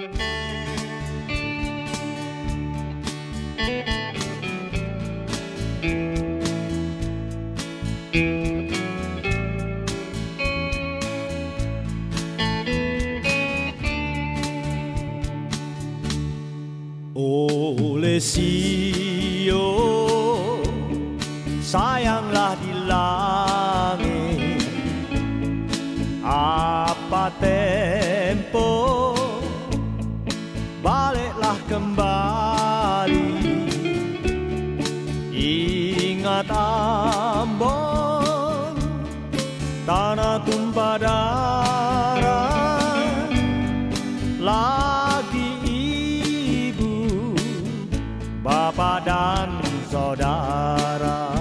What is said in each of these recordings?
Oleh sio sayanglah di langit, apa tempo baliklah kembali. Ingat Ambon, tanah tumpah darah, lagi ibu, bapak dan saudara.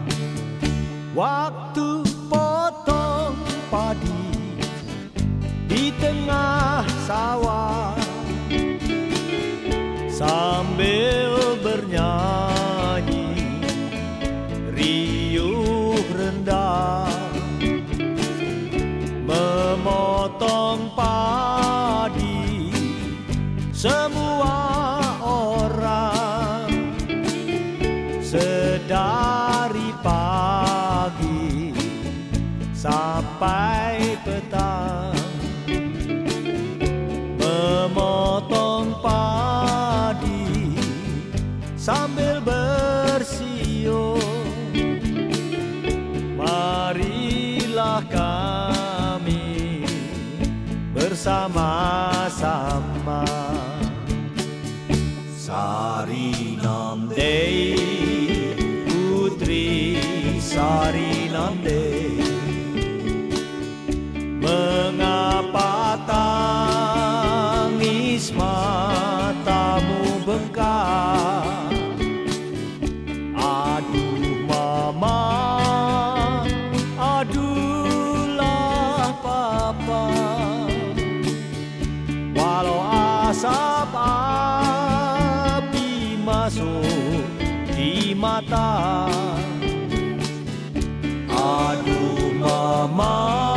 Waktu potong padi di tengah sawah, sambil bernyanyi riuh rendah, memotong padi semua orang, sedari pagi sampai petang, memotong padi sambil bersiul. Marilah kami bersama-sama. Sarinam Dei, Putri Sarinam Dei, mengapa tangis matamu bengkak? Aduh mama, aduhlah papa, walau asap api masuk di mata. Aduh mama,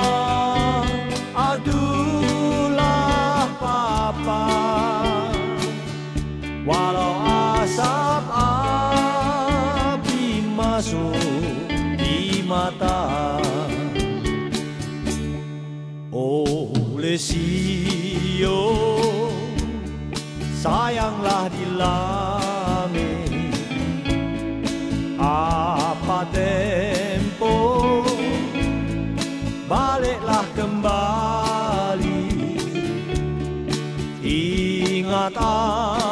aduhlah papa, walau asap api masuk di mata. Oleh sio sayanglah di langit, apa tempo baliklah kembali. Ingat